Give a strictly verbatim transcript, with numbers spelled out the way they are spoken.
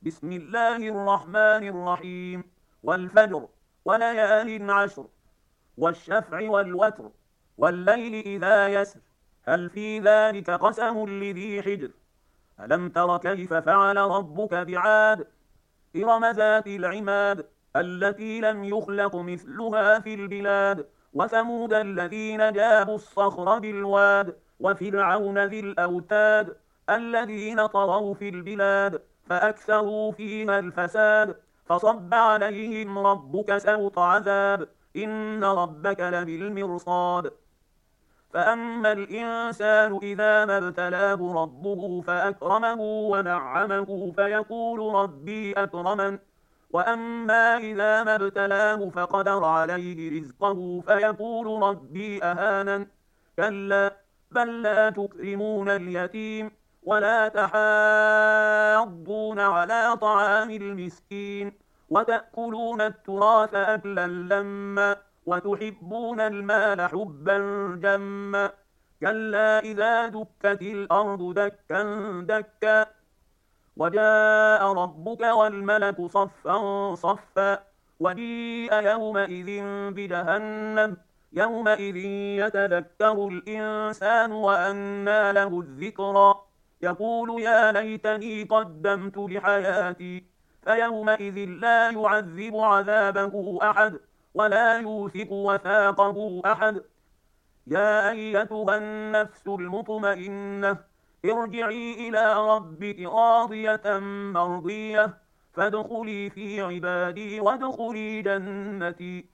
بسم الله الرحمن الرحيم. والفجر وليال عشر والشفع والوتر والليل إذا يسر هل في ذلك قسم لذي حجر ألم تر كيف فعل ربك بعاد إرم ذات العماد التي لم يخلق مثلها في البلاد وثمود الذين جابوا الصخر بالواد وفرعون ذي الأوتاد الذين طغوا في البلاد فأكثروا فيها الفساد فصب عليهم ربك سوط عذاب إن ربك لبالمرصاد فأما الإنسان إذا ما ابتلاه ربه فأكرمه ونعمه فيقول ربي أكرمن وأما إذا ما ابتلاه فقدر عليه رزقه فيقول ربي أهانن كلا بل لا تكرمون اليتيم ولا تحاضون على طعام المسكين وتأكلون التراث أكلا لما وتحبون المال حبا جما كلا إذا دكت الأرض دكا دكا وجاء ربك والملك صفا صفا وجيء يومئذ بجهنم يومئذ يتذكر الإنسان وأنى له الذكرى يقول يا ليتني قدمت لحياتي فيومئذ لا يعذب عذابه أحد ولا يوثق وثاقه أحد يا أيتها النفس المطمئنة ارجعي إلى ربك راضية مرضية فادخلي في عبادي وادخلي جنتي